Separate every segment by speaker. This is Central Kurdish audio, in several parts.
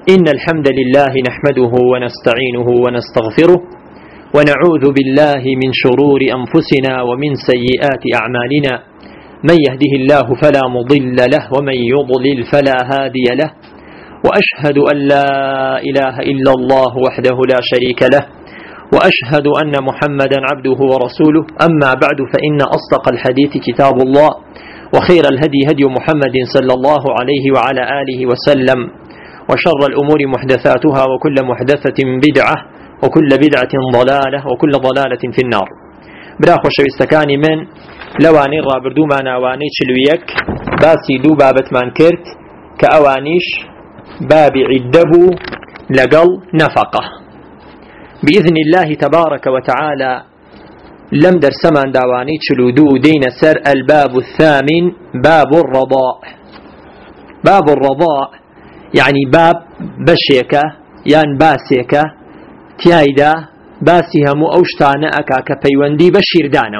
Speaker 1: إن الحمد لله نحمده ونستعينه ونستغفره ونعوذ بالله من شرور أنفسنا ومن سيئات أعمالنا من يهده الله فلا مضل له ومن يضلل فلا هادي له وأشهد أن لا إله إلا الله وحده لا شريك له وأشهد أن محمدا عبده ورسوله أما بعد فإن أصدق الحديث كتاب الله وخير الهدي هدي محمد صلى الله عليه وعلى آله وسلم وشر الأمور محدثاتها وكل محدثة بدعة وكل بدعة ضلالة وكل ضلالة في النار. براخ وشويستكاني من لواني رابردو ما ناواني تشلويك باسي دو بابت من كرت كأوانيش باب عدبو لقل نفقه بإذن الله تبارك وتعالى. لم درسمان داواني تشلودو دين سر الباب الثامن باب الرضاء. باب الرضاء يعني باب بشيكة يعني باسيكة تيايدا باسيها مو أوشتانا أكا كبيواندي بشير دانا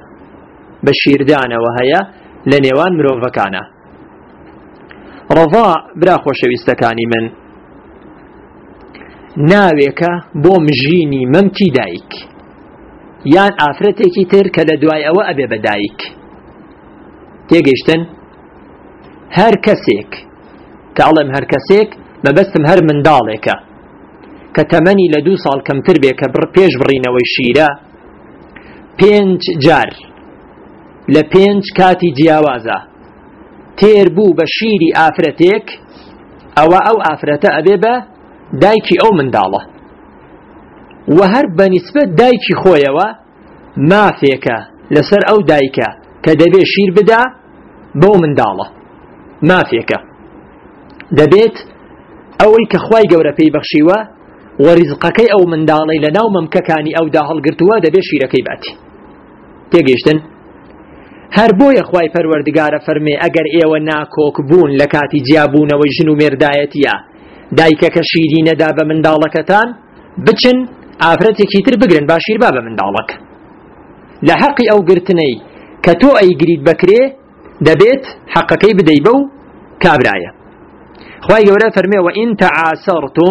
Speaker 1: وهي لنيوان مروفكانا. رضاء براخ وشويستكاني من ناويكا بومجيني ممتي دايك یان ئافرەتێکی تر کە لە دوای ئەوە ئەبێ بەدایک تێگەیشتن. هەر کەسێک کە ئەڵێم هەر کەسێک مەبەستم هەر منداڵێکە کە تەمەنی لە 2 ساڵ کەمتر بێ کە پێش بڕینەوەی شیرە 5 جار لە 5 کاتی جیاوازە تێر بوو بە شیری ئافرەتێک ئەوە ئەو ئافرەتە ئەبێ بە دایکی ئەو منداڵە و هەر بەنسبەت دایکی خۆیەوە مافێکە لەسەر ئەو دایکە کە دەبێ شیر بدا بەو منداڵە مافێکە دەبێت ئەوەی کە خوای گەورە پێی بەخشیوە و ڕیزقەکەی ئەو منداڵەی لە ناو مەمکەکانی ئەودا هەڵگرتووە دەبێت شیرەکەی باتی. تێگەیشتن. هەر بۆیە خوای پەروەردگارە فەرمێ ئەگەر ئێوە ناکۆک بوون لە کاتی جیابوونەوەی ژن و مێردایەتیە دایکەکە شیری نەدا بە منداڵەکەتان بچن ئافرەتێکی تر بگرن باشیر با بە منداڵەکە لە حەقی ئەو گرتنەی کە تۆ ئەیگریت بکرێ دەبێت حەقەکەی بدەی بەو کابرایە. خوای گەورە فەرمێ وئین تەعاسەرتم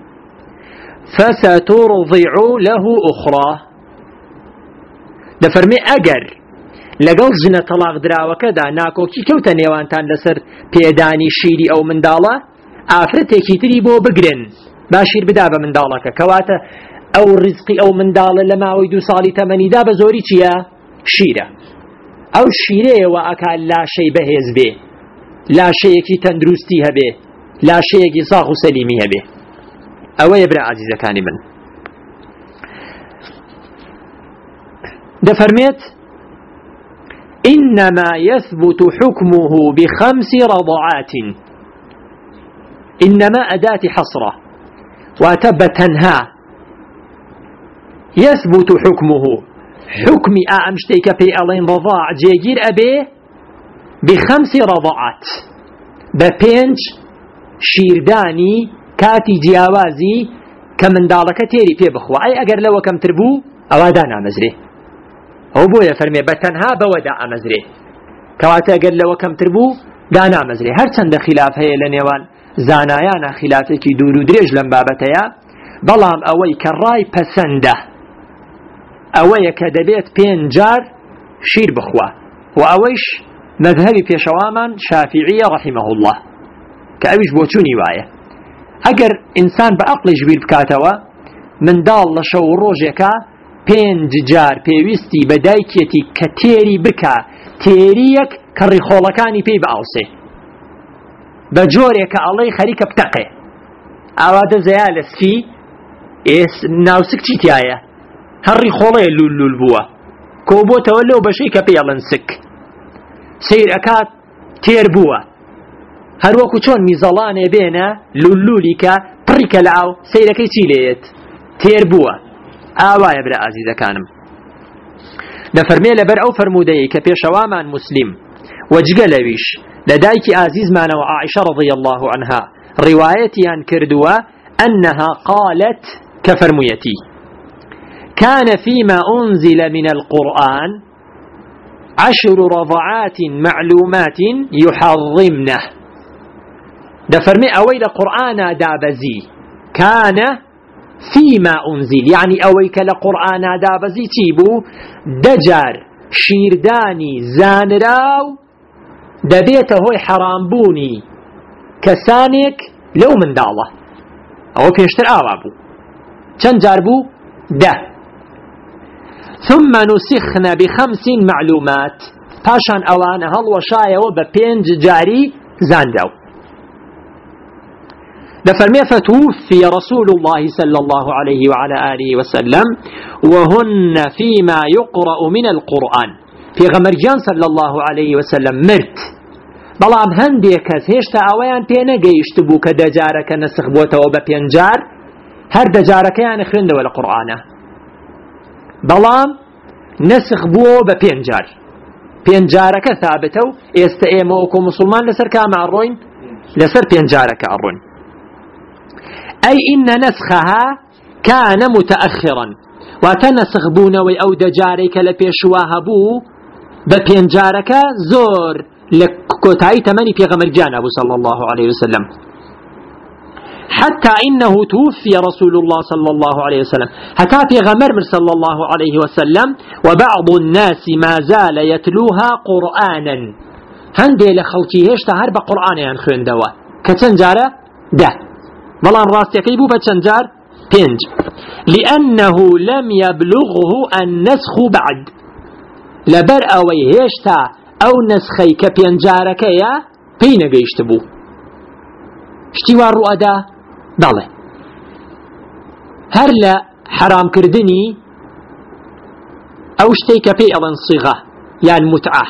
Speaker 1: فەسەتوڕضیع له ئوخرى. دەفەرمێ ئەگەر لەگەڵ ژنە تەلاق دراوەکەدا ناکۆکی کەوتە نێوانتان لەسەر پێدانی شیری ئەو منداڵە ئافرەتێکی تری بۆ بگرن باشیر بدا بە منداڵەکە کەواتە ئەو ڕزقی ئەو منداڵە لە ماوەی 2 ساڵی تەمەنیدا بە زۆری چییە؟ شیرە. ئەو شیرەیەوە ئەکا لاشەی بەهێز بێ لاشەیەکی تەندروستی هەبێ لاشەیەکی ساغ و سەلیمی هەبێ. ئەوەیە برا عەزیزەکانی من. دەفەرمێت إنما يثبت حكمه ب5 رضعات. إنما أداة حصرة وتبتنها يثبت حكمه حكم أمشتيك في ألين رضاع جيجير أبي ب5 رضعات ب5 شيرداني كاتي جياوازي كمن دالك تيري في بخوا أي أجر لو كم تربو أوادانا مزري هو بويا فرمي بتنها بودا مزري كواتا أجر لو كم تربو دانا مزري هر چند خلاف هي لنيوان زانایانە خلافێکی دوور و درێژ لەم بابەتەیە بەڵام ئەوەی کە ڕای پەسەندە ئەوەیە کە دەبێت 5 جار شیر بخوا و ئەوەیش مەذهەبی پێشەوامان شافعیە ڕەحیمەه الله کە ئەویش بۆ چوونی وایە ئەگەر ئینسان بە عەقڵیش بیر بکاتەوە منداڵ لە شەو ڕۆژێکە 5 جار پێویستی بە دایکێتی کە تێری بکە تێریەک کە ڕیخۆڵەکانی پێی بەئاوسێ بە جۆرێکە ئەڵەی خەریکە بتەقێ ئاوادە زەیا لەسکی ناوسک چی تایە هەڕی خۆڵەیە لول بووە کۆبۆتەوە لەو بەشەی کە پێڵن سک سیر ئەکات تێر بووە هەروەکو چۆن میزەڵانێ بێنە لولی کە پڕیکە لە ئاو سیرەکەی چی لێت تێر بووە. ئاوایە برا ئازیزەکانم. دەفەرمێ لەبەر ئەو فەرمودەیە کە پێشەوامان موسلیم وەجگە لەویش لدايك عزيز مانا وعائشة رضي الله عنها روايتيان كردوا أنها قالت كفرميتي كان فيما أنزل من القرآن 10 رضعات معلومات يحرمنه دفرمي أوي لقرآن دابزي كان فيما أنزل، يعني أويك لقرآن دابزي تيبو دجار شيرداني زانراو دبيته هوي حرام بوني كسانك لو من دالة أو بيشتر آوابو چند جاربو ده. ثم نسخنا ب5 معلومات پاشان أوان هل وشايا وب5 جاري زاندو. دفرمي فتوفي رسول الله صلى الله عليه وعلى آله وسلم وهن فيما يقرأ من القرآن. في غمرجان صلى الله عليه وسلم مرت بلام هندي كس هشتا اوان بينا جيشتبو كدجارك نسخ بوتا وببينجار هر دجارك يعني خرند ولا قرآن بلام نسخ بو ببينجار بينجارك ثابتو استئموكم مسلمان لسر كامع الروين لسر بينجارك الروين، أي إن نسخها كان متأخرا وتنسخ بونوي أو دجارك لبيشواها بو ببينجارك زور لكوتاي تمني في غمرجان أبو صلى الله عليه وسلم، حتى إنه توفي رسول الله صلى الله عليه وسلم حتى في غمر صلى الله عليه وسلم وبعض الناس ما زال يتلوها قرآنا هندي لخلقي هشتا هرب قرآن ينخرن دوا كتنجارة ده بلان راستي كيبو بتنجار بينج لأنه لم يبلغه النسخ بعد لبر أوي هشتا أو نسخي كبينجارك يا بين جيشتبو اشتوار رؤدا بله هرلا حرام كردني أو اشتيك بي ألان صيغة يا المتعة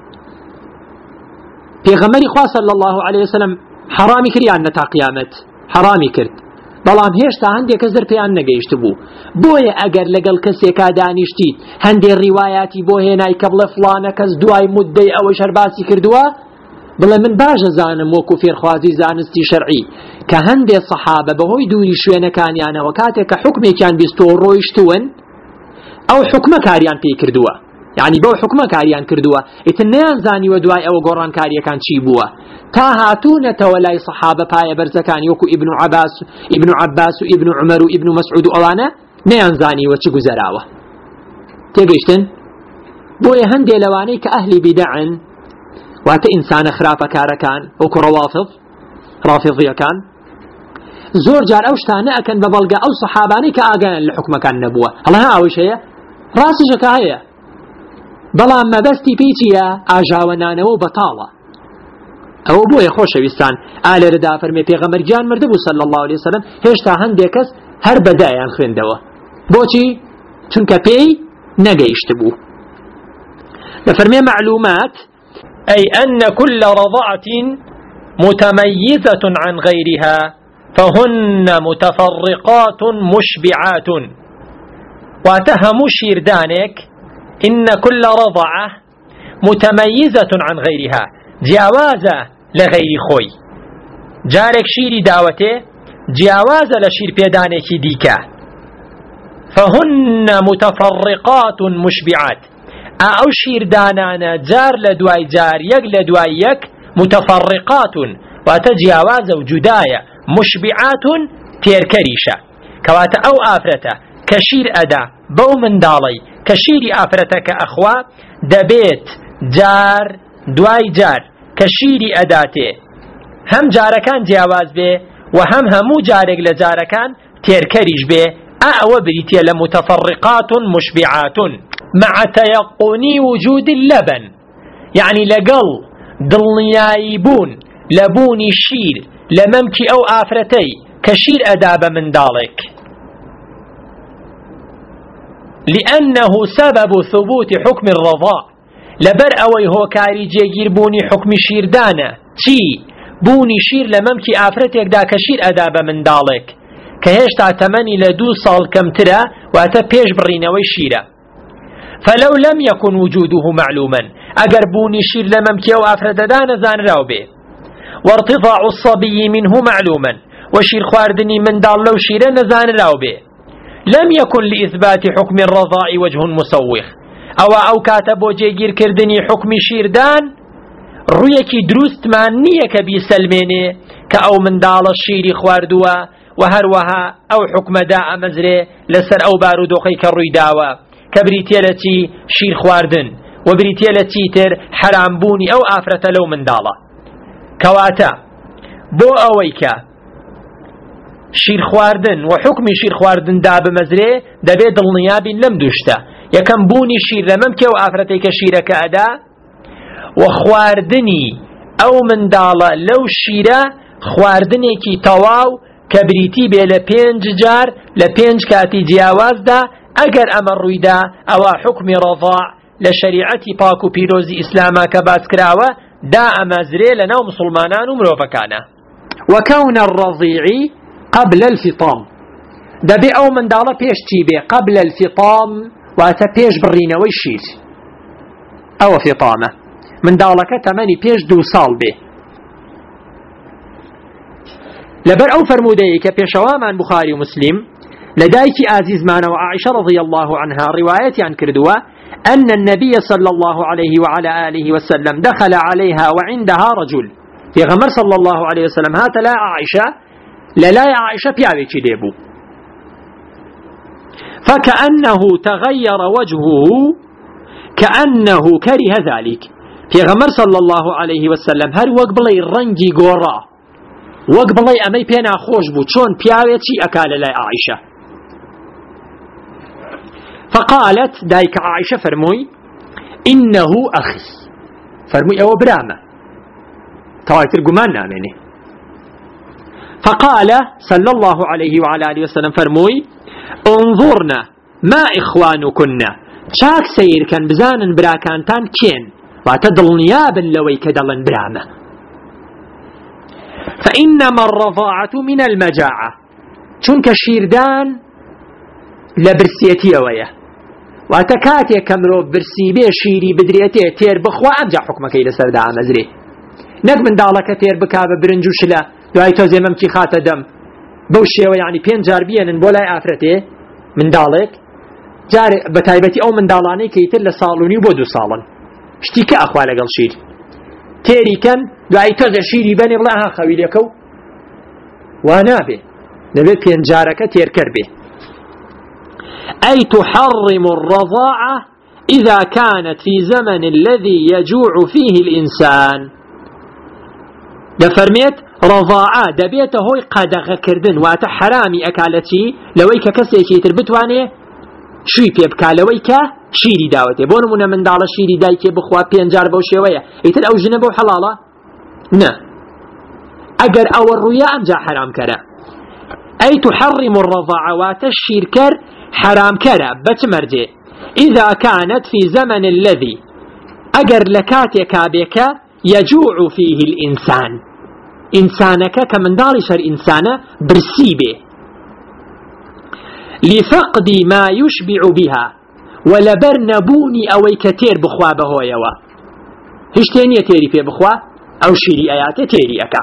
Speaker 1: في غمري خواه صلى الله عليه وسلم حرامي كريان نتا قيامت حرامي كرد بلام هێشتا هەندێک کەس پێیان نەگەیشتبوو بۆیە ئەگەر لەگەڵ کەسێکا دانیشتیت هەندێ ڕیوایاتی بۆ هێنای کە بڵێ فڵانە کەس دوای مودەی ئەوەی شەرباسی کردووە بڵێ من باشە زانم وەکو فێرخوازی زانستی شەرعی کە هەندێ سەحابە بەهۆی دووری شوێنەکانیانەوە کاتێک کە حوکمێکیان بیستۆ ڕۆیشتون ئەو حوکمە کاریان پێی کردووە يعني بو حكمة كاريان كردوا اتنيان زاني ودواي او قران كاريا كان شيبوا تا هاتون تولاي صحابة بايا برزكان يوكو ابن عباس وابن عمر وابن مسعود اوانا نيان زاني وچگو زراوة تيجيشتن بو يهندي لواني كأهل بدعن واتا انسان خرافة كاركان وكو رافضية كان زور جار اوشتانا اكن ببلغا او صحاباني كاغان الحكمة كان نبوة الله ها اوش هي راسي شكاية بەڵام مەبەستی پێچیە ئاژاوەنانەوە بەتاڵە ئەوە بۆیە خۆشەویستان ئالێرەدا فەرمێ پێغەمبەرگیان مردبوو صلی الله عليه وسلم هێشتا هەندێک کەس هەر بەدایان خوێندەوە بۆچی چونکە پێی نەگەیشتبوو دەفەرمێ معلومات أي أن كل رضعة متميزة عن غيرها فهن متفرقات مشبعات واتهم شيردانك إن كل رضعة متميزة عن غيرها جياوازة لغير خوي جارك شيري داوته جياوازة لشير بيدانك ديكا فهن متفرقات مشبعات أو شير دانانا جار لدواي جار يك لدواي يك متفرقات وتجياوازة وجداية مشبعات تيركريشة كوات أو آفرته كشير أدا بو من دالي كشيري آفرتك أخوا دبيت جار دواي جار كشيري أداته هم جاركان جياواز به وهم همو جارك لجاركان تيركريش به أعوى بريتيا لمتفرقات مشبعات مع تيقن وجود اللبن يعني لقل ضلنيايبون لبوني شير لممكي أو آفرتي كشير أداب من دالك لأنه سبب ثبوت حكم الرضاء لبر أوي هو كاري جيجير بوني حكم شير دانا تي بوني شير لممكي آفرتك دا كشير أداب من دالك كهيش تعتمني لدو صال كم ترى واتا بيش برينوي شيرا فلو لم يكن وجوده معلوما أقر بوني شير لممكي أو آفرت دانا زان راوبي وارتضاع الصبي منه معلوما وشير خواردني من دال لو شيرا نزان راوبي لم يكن لإثبات حكم الرضاء وجه مسوخ أو كاتبو جيجير كردني حكم شيردان رويكي دروست معنية كبي سلميني كأو من دال الشيري خواردوا وهروها أو حكم داء مزري لسر أو بارودوخي كالرويداوا كبريتيالتي شير خواردن وبريتيالتي تر حرام بوني أو آفرة لو من دالا كواتا بو أويكا شير خواردن وحكم شير خواردن دا بمزري دبي دڵنیابی لم دوشتا يكم بوني شير لممكن وآفرتي كشيرك أدا وخواردني أو من دالا لو شيرا خواردني كي تواو كبريتي بي لبينج جار لبينج كاتي جياواز دا اگر امر رويدا او حكم رضاع لشريعتي باكو بيروزي اسلاما كباس كراوة دا امازري لنا مسلمانان ومروفكانا وكون الرضيع قبل الفطام دا بي او من دالا بيش تيبي قبل الفطام واتا بيش برينا ويشير او فطامة من دالا كتماني بيش دو سال بي لبر أو فرمودي كبيشوامان بخاري ومسلم لدايك عزيز مانا وعائشة رضي الله عنها رواية عن كردوة أن النبي صلى الله عليه وعلى آله وسلم دخل عليها وعندها رجل في غمر صلى الله عليه وسلم هات لا عائشة لا عائشة بيعوي ديبو فكأنه تغير وجهه كأنه كره ذلك في غمر صلى الله عليه وسلم هر وقبلي الرنجي قورا وقبلي أمي بينا خوش بو چون بياويتي أكال لا عائشة فقالت دايك عائشة فرموي إنه أخي فرموي أو برامة تواتر قمان نامني فقال صلى الله عليه وعلى آله وسلم فرموي انظرنا ما إخوانكنا شاك سير كان بزان براكانتان كين واتدل نيابا لوي كدلن برامة فإنما الرضاعة من المجاعة چونك شيردان لبرسيتي ويا واتكاتي كمرو برسي بي شيري بدريتي تير بخوا أمجا حكمك إلى سردا مزري نك من دالك تير بكاب برنجو شلا دوای تۆزێ مەمکی خاتە دەم بەو شێوە یعنی پێنج جار بێنن بۆ لای ئافرەتێ منداڵێک جارێ بە تایبەتی ئەو منداڵانەی کە ئیتر لە ساڵونی بۆ 2 ساڵن شتی کە ئەخوا لەگەڵ شیر تێری کەن دوای تۆزێ شیری بەنێ بڵێ ها خەوی لێکە و وا نابێ دەبێت پێنج جارەکە تێرکەر بێ أي تحرم الرضاعة إذا كانت في زمن الذي يجوع فيه الإنسان دفرميت رضاعة دبيت هوي قدغ كردن واتا حرامي أكالتي لويك كسيكي تربتواني شوي بيبكا لويك شيري داوتي بونمونا من دالا شيري دايكي بخوا بينجار بو شوية يتر أو جنبو حلالة نا أجر أو الرؤيا أمجا حرام كرا أي تحرم الرضاعة واتا الشيركر حرام كرا بتمرجي إذا كانت في زمن الذي أجر لكاتي كابيكا يجوع فيه الإنسان إنسانك كمن دارشر إنسانة برسيبه لفقد ما يشبع بها ولبر نبوني أوي كتير بخوا بهو يوا هشتيني تيري في بخوا أو شيري آيات تيري أكا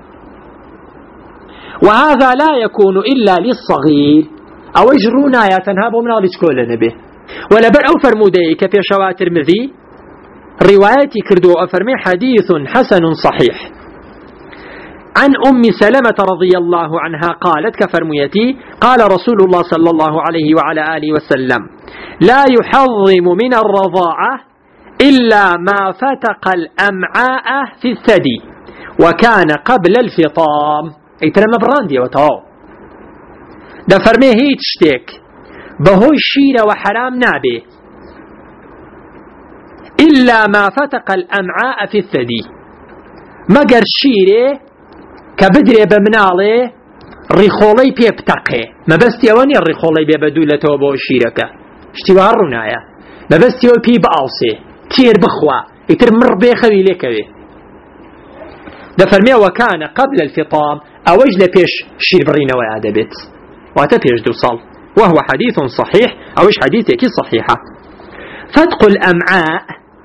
Speaker 1: وهذا لا يكون إلا للصغير أو يجرون آيات هابو من الله تكون نبي ولبر أو فرمودي كفي شواتر مذي روايتي كردو أفرمي حديث حسن صحيح عن أم سلمة رضي الله عنها قالت كفرميتي قال رسول الله صلى الله عليه وعلى آله وسلم لا يحظم من الرضاعة إلا ما فتق الأمعاء في الثدي وكان قبل الفطام أي ترى براندي وطاو ده فرمي هيت شتيك بهوي شيرة وحرام نابي إلا ما فتق الأمعاء في الثدي مگر شيره كبدري بمنالي ريخولي بيبتقي ما بس تيواني الريخولي بيبدولته بو شيركه اشتوى الرناية ما بس تيواني بيبالسي تير بخوا يتر مر بيخوي ليكوي ده فرمي وكان قبل الفطام أوجل بيش شير برينا ويادبت واتبيش دوصال وهو حديث صحيح أوش حديثك صحيحة فتق الأمعاء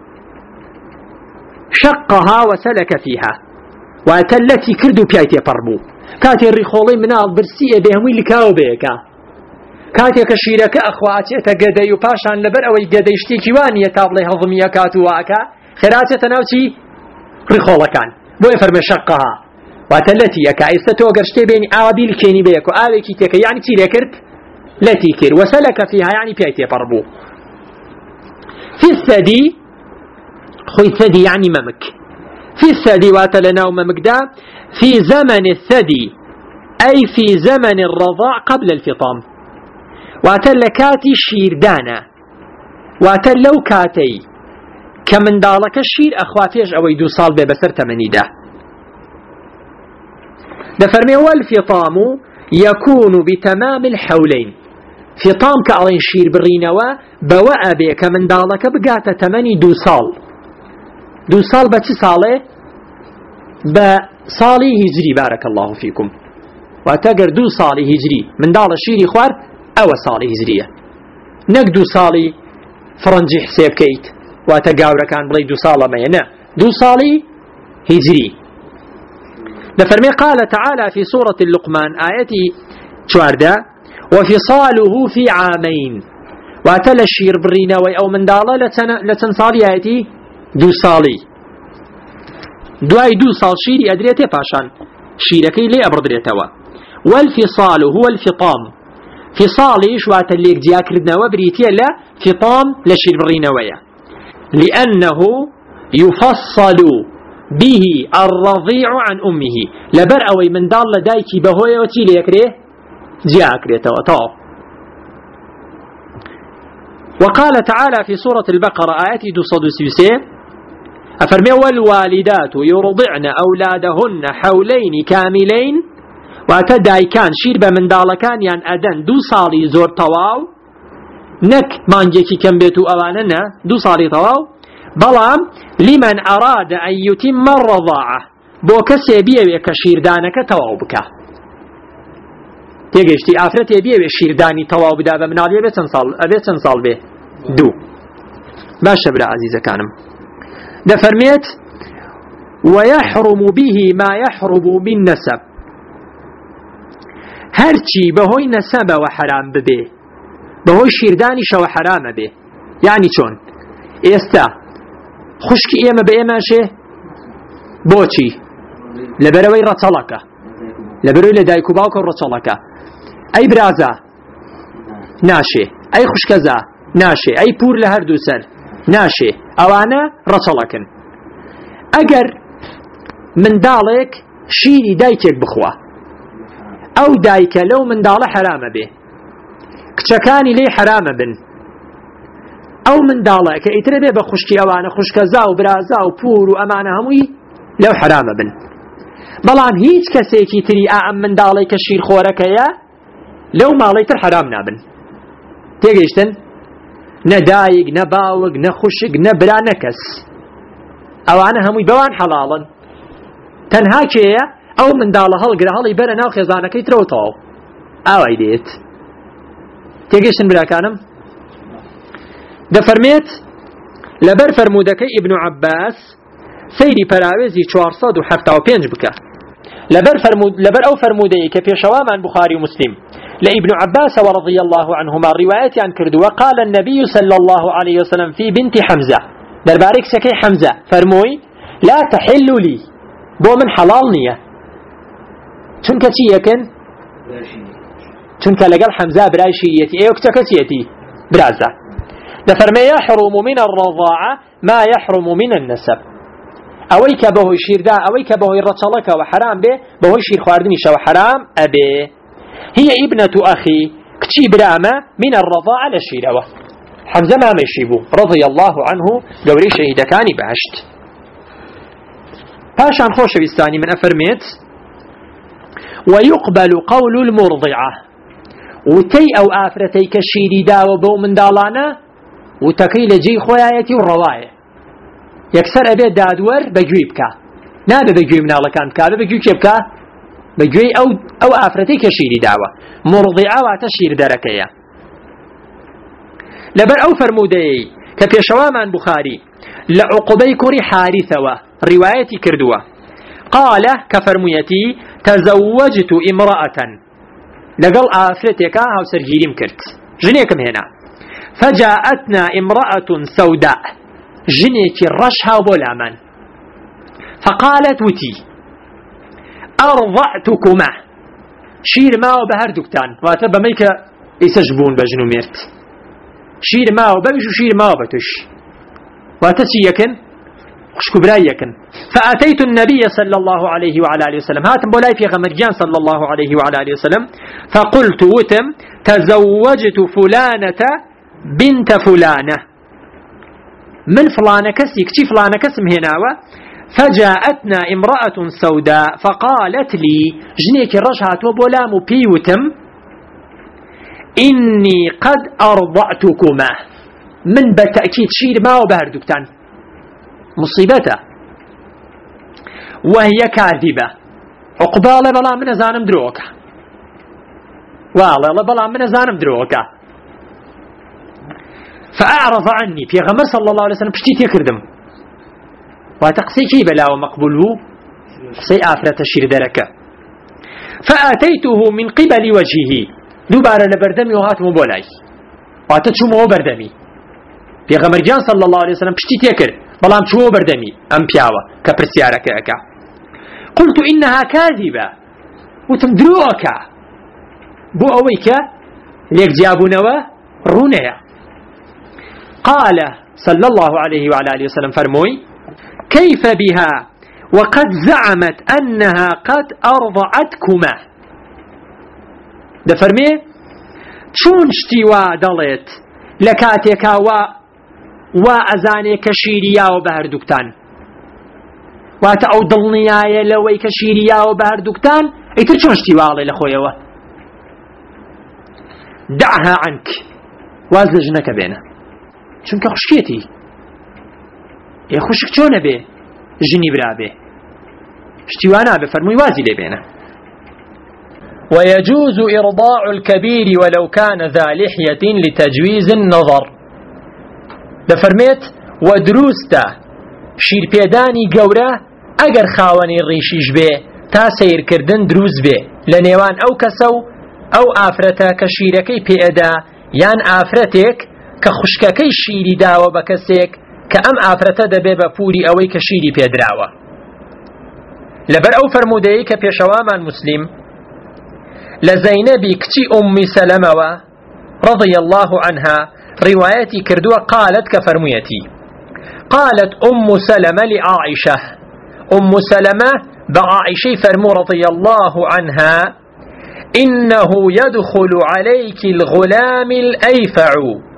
Speaker 1: شقها وسلك فيها واتلتي كردو بيايتي بربو كاتي الريخولي منال برسية بهموي لكاو بيكا كاتي كشيرك أخواتي تقدي وباشان لبر أو يقدي يشتيكي واني يتابلي هضمية كاتو واكا خيراتي تناوتي ريخولة كان بو يفرمي شقها واتلتي يكا إستو قرشتي بين آبيل كيني بيكو آبي كيتيك يعني تي لكرت التي كير وسلك فيها يعني بيتي بربو. في الثدي خوي الثدي يعني ممك في الثدي واتلنا وممك دا في زمن الثدي أي في زمن الرضاع قبل الفطام واتلكاتي شيردانا واتلو كاتي كمن دالك الشير أخواتيش أو يدو صال ببسر تمني ده دفرمي والفطام يكون بتمام الحولين فطام كألين شير برينوا بوأ بك من دالك بقات تمني دو صال بتي صالة بصالي هجري بارك الله فيكم واتقر دو صالي هجري من دال الشير خوار أو صالي هجرية نك دو صالي فرنجي حساب كيت واتقاور كان بلي دو صالة مينا دو صالي هجري لفرمي قال تعالى في سورة اللقمان آياتي شواردا وفصاله في عامين واتل الشير برينوي أو من دالة لتن صالي آياتي دو صالي دواي دو صال شيري أدريتي باشان شيركي لي أبردريتوا والفصال هو الفطام فصالي شوات اللي جياكردنا وبريتي لا فطام لشير برينوية لأنه يفصل به الرضيع عن أمه لبر أوي من دال دايكي بهوية وتي ليكريه جياكريه تو. وقال تعالى في سورة البقرة آيات 236 أفرمي والوالدات يرضعن أولادهن حولين كاملين واتداي كان شير بمن دالكان يعني أدن دو صالي زور تواو نك مانجيكي كم بيتو أواننا دو صالي تواو بلام لمن أراد أن يتم الرضاعة بو كسي بيوي كشير دانك تواو بكا تيجيشتي آفرت يبيوي شير داني تواو بدا بمنالي أبيتن صال به دو باشا برا عزيزة كانم دفرميت ويحرم به ما يحرم من نسب هرچی بهوی نسب وحرام ببه بهوی شیردانی شو حرام به يعني چون استا خشك ايما بايماشه بوچی لبروي رطلقه لبروي لدايكو باوكو رطلقه اي برازا ناشي اي خشكزا ناشي اي پور لهر دو سر ناشي اوانا رطلقن اگر من دالك شيري دايكك بخوا او دايك لو من دال حرام به كچكاني لي حرام بن او من دالك ايتربه بخشكي اوانا خشكزا وبرازا وپور وامانه هموي لو حرام بن بلان هيج كسيكي تري ام من دالك شير خوركيا لو ماليتر حرام نابن تيجيشتن ندايق نباوق نخشق نبرا نكس اوانا هموي بوان حلالا تنها كيا او من داله هلقرا هلي برا ناو خزانكي تروتو او ايديت تيجيشن برا كانم دفرميت لبر فرمودكي ابن عباس سيري پراوزي 475 بكا لبر او فرمودي كبيشوا من بخاري ومسلم لابن عباس ورضي الله عنهما رواية عن كردو وقال النبي صلى الله عليه وسلم في بنت حمزة دربارك سكي حمزة فرموي لا تحل لي بو من حلال نية چونك چي يكن چونك لقل حمزة براي شيئتي ايوكتك چيتي برازة دفرمي يحرم من الرضاعة ما يحرم من النسب اويك بهو يشير دا اويك بهو يرطلك وحرام به بهو يشير خواردني شو حرام ابي هي ابنة اخي كتي برامة من الرضاعة لشيروا حمزة ما ميشيبو رضي الله عنه قوري شهيد كاني بعشت باشان خوش بستاني من افرميت ويقبل قول المرضعة وتي او افرتي كشيري دا وبو من دالانا وتكي لجي خويايتي والرواية يكسر أبي دادور بجوي بكا نابي بجوي من الله كان بكا بجوي كيبكا بجوي أو آفرتي كشيري دعوة مرضعة وتشير دركية لبر أو فرمودي كبيشوا من بخاري لعقبي كوري حارثة روايتي كردوة قال كفرميتي تزوجت امرأة لقل آفرتك هاو سرجيريم كرت جنيكم هنا فجاءتنا امرأة سوداء جنيك الرشها وبولامان فقالت وتي أرضعتكما شير ما وبهر دكتان واتبا ميكا يسجبون بجنو ميرت شير ما وبمش وشير ما وبتش واتسي يكن خشكو براي يكن فأتيت النبي صلى الله عليه وعلى آله وسلم هاتم بولاي في غمرجان صلى الله عليه وعلى آله وسلم فقلت وتم تزوجت فلانة بنت فلانة من فلانة كسي كتي فلانة كسم هناوة فجاءتنا امرأة سوداء فقالت لي جنيك الرجعة وبولام بيوتم إني قد أرضعتكما من بالتأكيد شير ما وبهر دكتان مصيبته وهي كاذبة عقبالة بلا من زانم دروكا والله بلا من زانم دروكا فأعرض عني في غمر صلى الله عليه وسلم بشتيت يكردم وتقصي كي بلا ومقبوله قصي آفرة الشير دركة فآتيته من قبل وجهه دوباره لبردمي وهات مبولاي واتتشو بردمي في غمر جان صلى الله عليه وسلم بشتيت يكرد بلام شو بردمي أم بياوة كبرسيارك أكا قلت إنها كاذبة وتمدروك بو أويك ليك جابونوا رونيا قال صلى الله عليه وعلى آله وسلم فرموي كيف بها وقد زعمت أنها قد أرضعتكما ده فرمي شون شتيوا دلت لكاتيكا وأزاني كشيريا وبهر دكتان واتأو ضلنيايا لوي كشيريا وبهر دكتان ايتر شون شتيوا الله لخويا دعها عنك وازلجنك بينا چونك خشكيتي يا خشك چون بي جني برابي اشتوانا بفرمي وازي لبينا
Speaker 2: ويجوز إرضاع الكبير ولو كان ذا لحية لتجويز النظر دفرميت ودروستا شير بيداني قورا اگر خاوني ريشيش بي تا سير كردن دروز بي لنيوان او كسو او آفرتا كشيركي بيدا يان آفرتك كخشككي شيري داوة بكسيك كأم آفرتا دبي بپوري اوي كشيري بيدراوة لبر او فرمودهي كبيشواما المسلم لزينبي كتي أمي سلمة رضي الله عنها روايتي كردوة قالت كفرميتي قالت أم سلمة لعائشة أم سلمة بعائشة فرمو رضي الله عنها إنه يدخل عليك الغلام الأيفع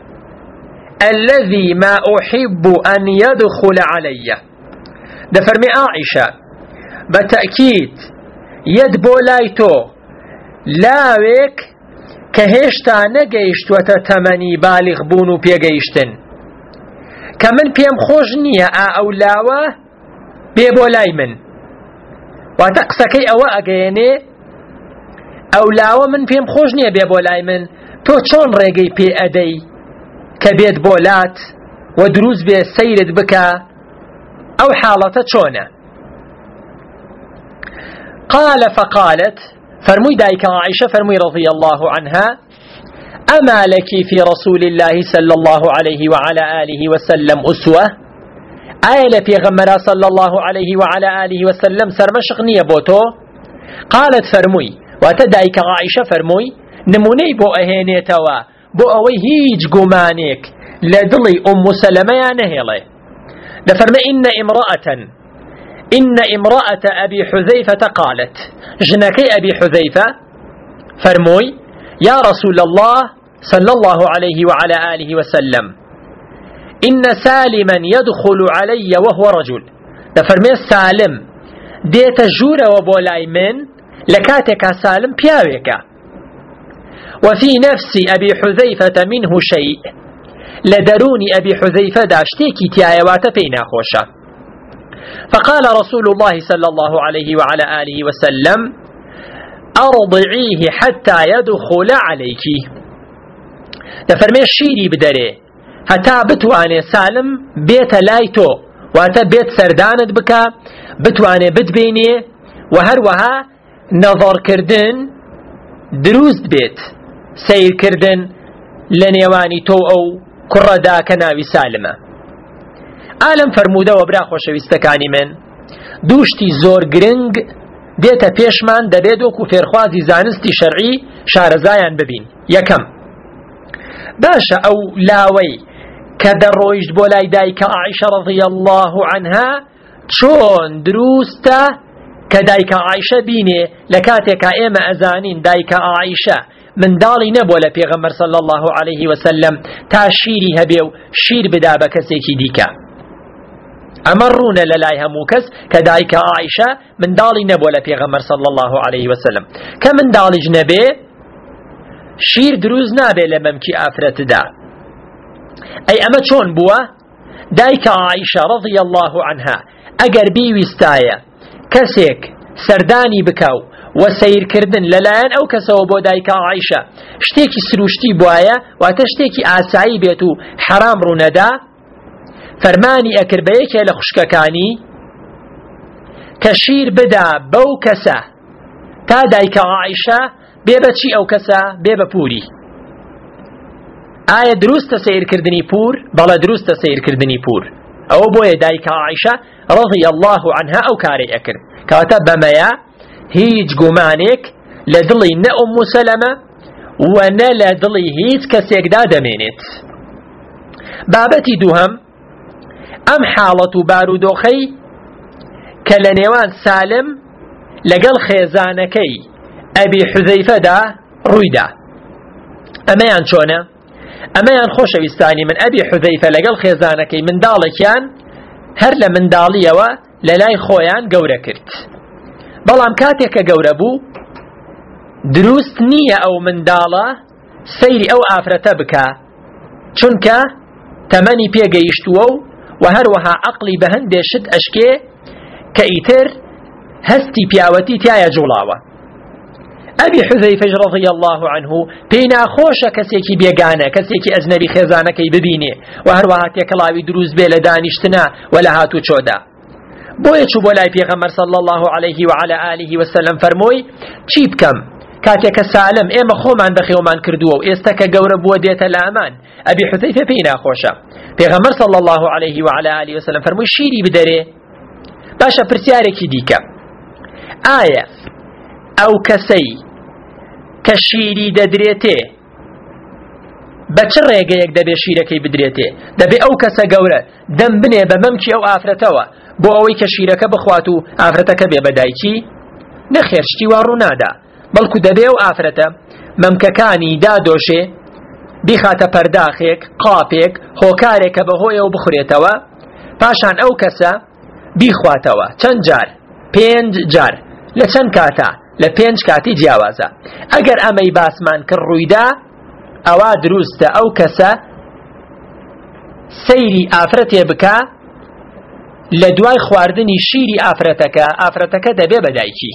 Speaker 2: الذي ما أحب أن يدخل علي ده فرمي عائشة بتأكيد يد بولايتو لاويك كهشتا نگەیشت وەتە تەمەنی بالغ بوون و پێگەیشتن کە من پێم خۆش نییە ئەو لاوە بێ بۆ لای من واتە قسەکەی ئەوە ئەگەیەنێ ئەو لاوە من پێم خۆش نییە بێ بۆ لای من تۆ چۆن ڕێگەی پێ ئەدەی کە بێت بۆ لات و دروست بێ سەیرت بکە ئەو حاڵەتە چۆنە قال فقالت فرموي دايك عائشة فرموي رضي الله عنها أما لك في رسول الله صلى الله عليه وعلى آله وسلم أسوة آية في غمرة صلى الله عليه وعلى آله وسلم سرمشق نيبوتو قالت فرموي وتدايك عائشة فرموي نموني بو أهينيتوا بو أوي هيج قمانيك لدلي أم سلمة يا نهيلي لفرمي إن امرأة أبي حذيفة قالت جنكي أبي حذيفة فرموي يا رسول الله صلى الله عليه وعلى آله وسلم إن سالما يدخل علي وهو رجل فرمي سالم ديت جورة وبولاي من لكاتك سالم بياويك وفي نفس أبي حذيفة منه شيء لدروني أبي حذيفة داشتيكي تيايوات بينا خوشا فقال رسول الله صلى الله عليه وعلى آله وسلم أرضعيه حتى يدخل عليك دفرمي الشيري بدري حتى بتواني سالم بيت لايتو واتا بيت سردانت بكا بتواني بتبيني وهروها نظر كردن دروز بيت سير كردن لنيواني تو أو كردا كناوي سالمة عالم فرموده و برا خوشویستەکانی من دووشتی زۆر گرنگ دێتە پێشمان دەبێت وەکو فێرخوازی زانستی شەرعی شارەزایان ببین. یەکەم، باشە ئەو لاوەی کە دەڕۆیشت بۆ لای دایکە عائشە رضی الله عنها چۆن دروستە کە دایکە عائشە بینێ لە کاتێکا ئێمە ئەزانین دایکە عائشە منداڵی نەبووە لە پێغەمبەر صلی الله عليه وسلم تا شیری هەبێ و شیر بدا بە کەسێکی دیکە. ئەمە ڕوونە لە لای هەموو کەس کە دایکە عائشە منداڵی نەبووە لە پێغەمبەر صلی الله عليه وسلم. کە منداڵیش نەبێ شیر دروست نابێ لە مەمکی ئافرەتدا. ئەی ئەمە چۆن بووە؟ دایکە عائشە رضی الله عنها ئەگەر بیویستایە کەسێک سەردانی بکەو و سیرکردن لەلایەن ئەو کەسەوە بۆ دایکە عائشە شتێکی سروشتی بوایە واتە شتێکی ئاسایی بێت و حرام ڕوونەدا، فەرمانی ئەکرد بە یەکێ لە خوشکەکانی کە شیر بدا بەو کەسە تا دایکە عائشە بێ بە چی ئەو کەسە بێ بە پووری. ئایا دروستە سیرکردنی پوور؟ بەڵێ دروستە سیرکردنی پوور. ئەوە بۆیە دایکە عائشە رضی الله عنها ئەو کارەی ئەکرد. کەواتە بەمەیە هیچ گومانێک لە دڵی نە ئوم سەلەمە و نە لە دڵی هیچ کەسێکدا دەمێنێت. بابەتی دووهەم، ئەم حاڵەت و بارودۆخەی کە لە نێوان سالم لەگەڵ خێزانەکەی ئەبی حوزەیفەدا ڕوویدا. ئەمەیان چۆنە؟ ئەمەیان خۆشەویستانی من ئەبی حوزەیفە لەگەڵ خێزانەکەی منداڵێکیان هەر لە منداڵیەوە لە لای خۆیان گەورە کرد. بەڵام کاتێک کە گەورە بوو دروست نییە ئەو منداڵە سەیری ئەو ئافرەتە بکە، چونکە تەمەنی پێگەیشتووە و هەروەها عەقڵی بە هەندێک شت ئەشکێ کە ئیتر هەستی پیاوەتی تایە جوڵاوە. ئەبی حوزەیفەش رضی الله عنه پێی ناخۆشە کەسێکی بێگانە کەسێکی ئەجنەبی خێزانەکەی ببینێ و هەروەها تێکەڵاوی دروست بێ لە دانیشتنا و لە هاتوچۆدا. بۆیە چوو بۆ لای پێغەمبەر صلی الله عليه وعلى آله وسلم فەرمووی چی بکەم کاتێکە سالم ئێمە خۆمان بەخێومان کردووە و ئێستا کە گەورە بووە دێتە لە ئەمان. ئەبی حوزەیفە پێی ناخۆشە. پێغەمبەر صلی الله عليه وعلى آله وسلم فەرمووی شیری بدەرێ. باشە پرسیارێکی دیکە، ئایا ئەو کەسەی کە شیری دەدرێتێ بە چ ڕێگەیەک دەبێ شیرەکەی بدرێتێ؟ دەبێ ئەو کەسە گەورە دەم بنێ بە مەمکی ئەو ئافرەتەوە بۆ ئەوەی کە شیرەکە بخوات و ئافرەتەکە بێ بە دایکی؟ نەخێر، شتی وا ڕوو نادا، بەڵکو دەبێ ئەو ئافرەتە مەمکەکانی دادۆشێ بیخاتە پەرداخێک قاپێک هۆکارێکە بەهۆیەوە بخورێتەوە، پاشان ئەو کەسە بیخواتەوە چەند جار؟ 5 جار. لە چەند کاتە؟ لە 5 کاتی جیاوازە. ئەگەر ئەمەی باسمان کرد ڕوویدا ئەوە دروستە ئەو کەسە سەیری ئافرەتێ بکە لە دوای خواردنی شیری ئافرەتەکە دەبێ بە دایکی.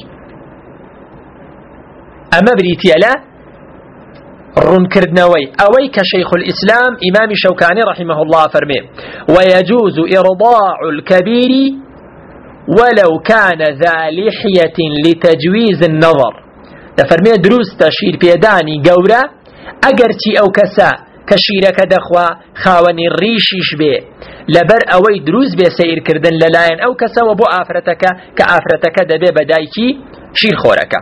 Speaker 2: ئەمە بریتیە لە ڕوونکردنەوەی ئەوەی کە شەیخ الئیسلام ئیمامی شەوکانی رحمه الله فەرمێ ويجوز إرضاع الكبير ولو كان ذا لحية لتجويز النظر. دەفەرمێ دروستە شیر پێدانی گەورە ئەگەرچی ئەو کەسە کە شیرەکە دەخوا خاوەنی ڕیشیش بێ لەبەر ئەوەی دروست بێ سیرکردن لەلایەن ئەو کەسەوە بۆ ئافرەتەکە کە ئافرەتەکە دەبێ بە دایکی شیرخۆرەکە.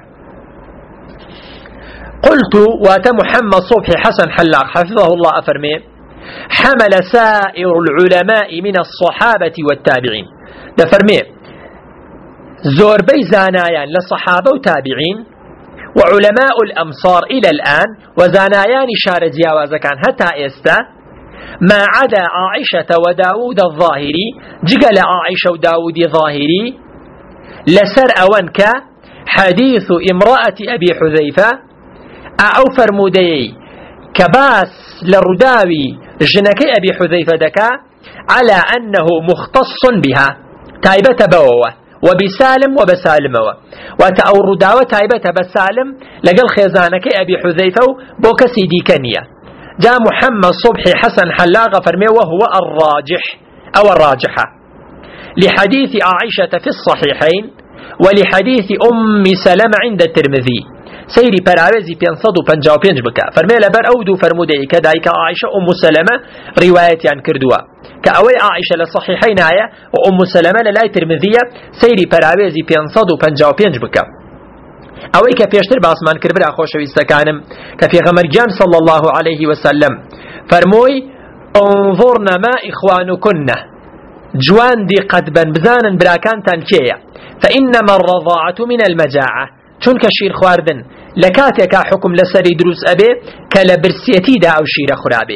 Speaker 2: قلت وات محمد صبحي حسن حلاق حفظه الله أفرمي حمل سائر العلماء من الصحابة والتابعين. دفرمي زور بيزانايان لصحابة وتابعين وعلماء الأمصار إلى الآن وزانايان شار جياوازا كان حتى إستا ما عدا عائشة وداود الظاهري جقل عائشة وداود الظاهري لسر أوانك حديث امرأة أبي حذيفة أو فرمودي كباس لرداوي جنكي أبي حذيفة دكا على أنه مختص بها تايبة بووة وبسالم وبسالموة وتأو رداوة تايبة بسالم لقل خيزانك أبي حذيفة بوكسي ديكانية. جاء محمد صبحي حسن حلاق فرمي وهو الراجح أو الراجحة لحديث عائشة في الصحيحين ولحديث أم سلمة عند الترمذي. سيري براوزي 555 بكا فرمي لبر أودو فرمودي كدايك عائشة أم سلمة رواية عن كردوا كأوي عائشة لصحيحين آية وأم سلمة للاي ترمذية سيري براوزي 555 بكا أوي كبيشتر باسمان كربرا خوشويستكانم كفي غمرجان صلى الله عليه وسلم فرموي انظرنا ما إخوانكن جوان دي قدبا بزانا براكان تنكية فإنما الرضاعة من المجاعة چونك شير خواردن لكاتك حكم لسري دروس أبي كالبرسيتي دا أو شير خرابي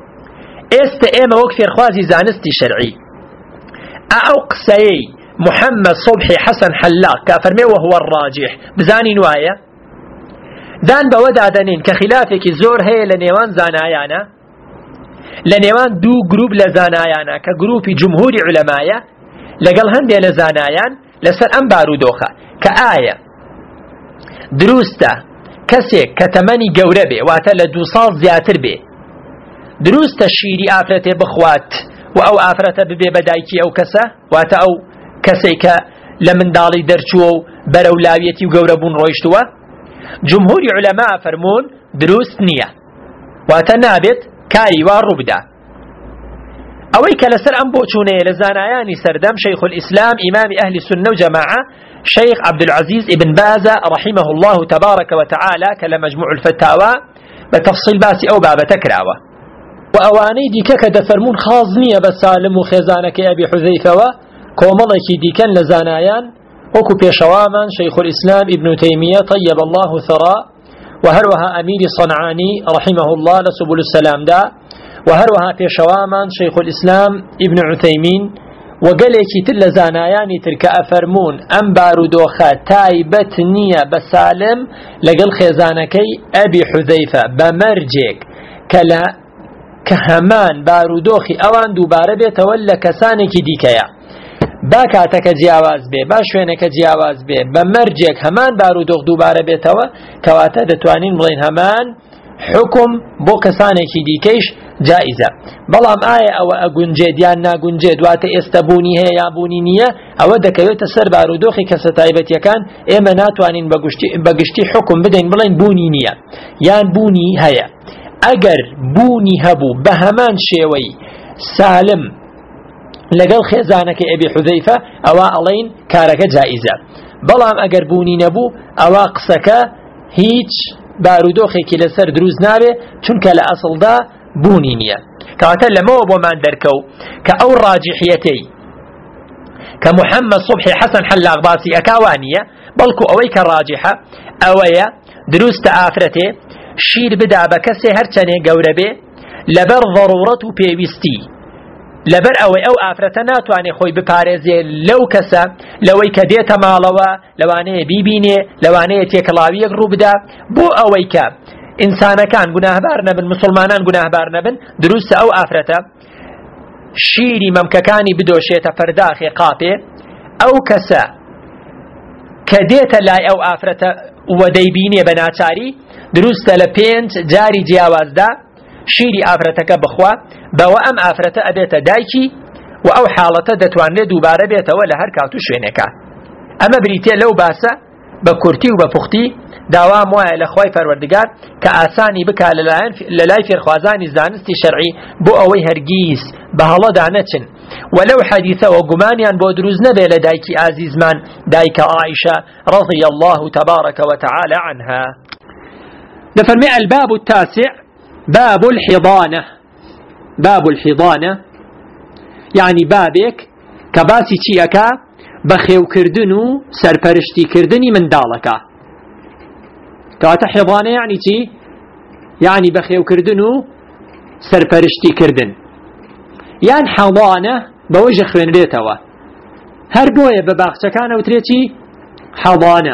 Speaker 2: استئام وكفر خوازي زانستي شرعي أو قسيي محمد صبحي حسن حلاق كافرمي وهو الراجح بزاني نوايا دان بودا دانين كخلافك زور هي لنيوان زانايانا لنيوان دو جروب لزانايانا كجروب جمهور علمايا لقل هندي لزانايان لسر أم بارودوخا كآية دروستا كسيك كتماني قوربي واتا لدوصال زياتر بي دروستا شيري آفرته بخوات وأو آفرته ببي بدايكي أو كسا واتا أو كسيك لمن دالي درچو برولاويتي وقوربون رويشتوا جمهور علماء فرمون دروس نية واتا نابت كاري والربدا أوي كالسر أنبوچونه لزاناياني سردم شيخ الإسلام إمام أهل السنة وجماعة شيخ عبد العزيز ابن باز رحمه الله تبارك وتعالى كلمجموع الفتاوى بتفصيل باسي أو باب تكراوة وأواني ديكا كدفرمون خاصنية بسالم وخزانك أبي حذيفة كوملكي ديكا لزانايان وكو بيشواما شيخ الإسلام ابن تيمية طيب الله ثراء وهروها أمير صنعاني رحمه الله لسبل السلام دا وهروها بيشواما شيخ الإسلام ابن عثيمين وقاليكي تل زاناياني تلك أفرمون أم بارودوخا تايبت نية بسالم لقل خزانكي أبي حذيفة بمرجك كلا كهمان بارودوخي أوان دوباره بيت ولا كسانكي ديكيا باكاتك جیاواز بێ با شوێنەکە جیاواز بێ بە مەرجێک هەمان بارودۆخ دووبارە بێتەوە کەواتە دەتوانین بڵین هەمان حکم بۆ کەسانێکی دیکەیش جائزە بەڵام ئایا ئەوە ئەگونجێت یان ناگونجێت دواتە ئێستا بوونی هەیە یا بوونی نییە ئەوە دەکەوێتە سەر بارودۆخی کەسە تایبەتیەکان ئێمە ناتوانین بەگشتی حکم بدەین بڵین بوونی نییە یان بوونی هەیە ئەگەر بوونی هەبوو بە هەمان شێوەی سالم لقل خزانك أبي حذيفة أو ألين كارك جائزة بلام أجر بوني نبو أو قسك هيج بارودوخي كلا سر دروز نابه چونك لأصل دا بوني نيا كاتل لما وبمان دركو كأو راجحيتي كمحمد صبحي حسن حلاق باسي أكاوانية بلكو أويك راجحة أويا دروز تآفرته شير بدا بكسي هرچنه قوربه لبر ضرورة بيوستي لبر أو آفرة ناتواني خوي بپارێزێ لو كسا لوي كديت مالوا لواني بيبيني لواني تيكلاويك روبدا بو أويك إنسان كان گناهبار نبن مسلمانان گناهبار نبن دروس أو آفرة شيري ممككاني بدوشيت فرداخي قاپي أو كسا كديت لاي أو آفرة وديبيني بناتاري دروس لپينت جاري جياواز دا شيري آفرتك بخوا بوا أم آفرت أبيت دايكي وأو حالة دتواني دوباره بيت ولا هركاتو شوينكا أما بريتي لو باسا بكورتي وبفختي داوام وائع لخواي فروردقار كآساني بكا للاي في الخوازاني الزانستي شرعي بو أوي هرقيس بهلا دانتشن ولو حديثة وقمانيان بو دروز نبي لدايكي عزيز من دايك عائشة رضي الله تبارك وتعالى عنها.
Speaker 1: نفرمي الباب التاسع باب الحضانة. باب الحضانة يعني بابك كباسي تيأكا بخيو كردنو سرپرشتي كردني من دالكا كاتا حضانة يعني تي يعني بخيو كردنو سرپرشتي كردن يعني حضانة بوجه خوين ريتوا هر بوية بباقشكان وتريتي حضانة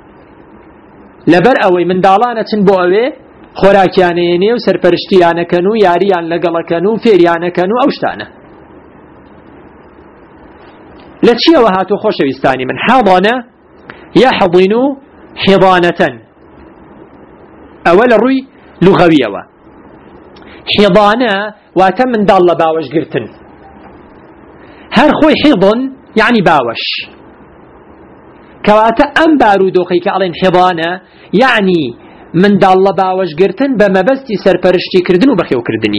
Speaker 1: لبر اوي من دالانة بو اوي خوراکیانێنێ و سەرپەرشتیانەکەن و یاریان لەگەڵەکەن و فێریانەکەن و ئەو شتانە لە چیەوە هاتوو خۆشەویستانی من حاضانە یحضن حضانەتەن ئەوە لە ڕووی لوغەویەوە حضانە واتە منداڵ لە باوەشگرتن هەر خۆی حضن یعنی باوەش كواتا أم بارودوخي كألين حضانة يعني من دال باوش قرتن بما بستي سرپرشتي كردن وبخيو كردني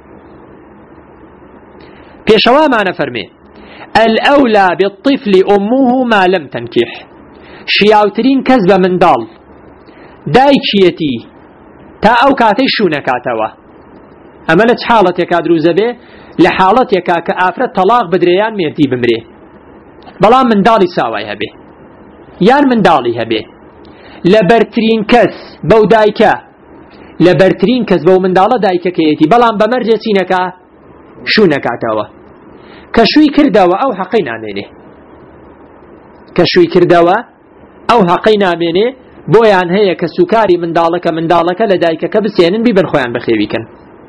Speaker 1: بيشوا معنا فرمي الأولى بالطفل أمه ما لم تنكح شياوترين كذب من دال دايكيتي تا أو كاتي شو نكاتوا أما لچ حالتك أدروز به لحالتك كأفرد طلاق بدريان ميرتي بمري بلا من دالي ساوي هبه يان من دالي هبه لبرترين كس بو دايكا لبرترين كس بو من دالا دايكا كيتي بلا بمرجة سينكا شو نكاتوا كشوي كردوا أو حقين عمينه كشوي كردوا أو حقين عمينه بويان هي كسوكاري من دالك لدايكا كبسينن بيبن خوان بخيويكن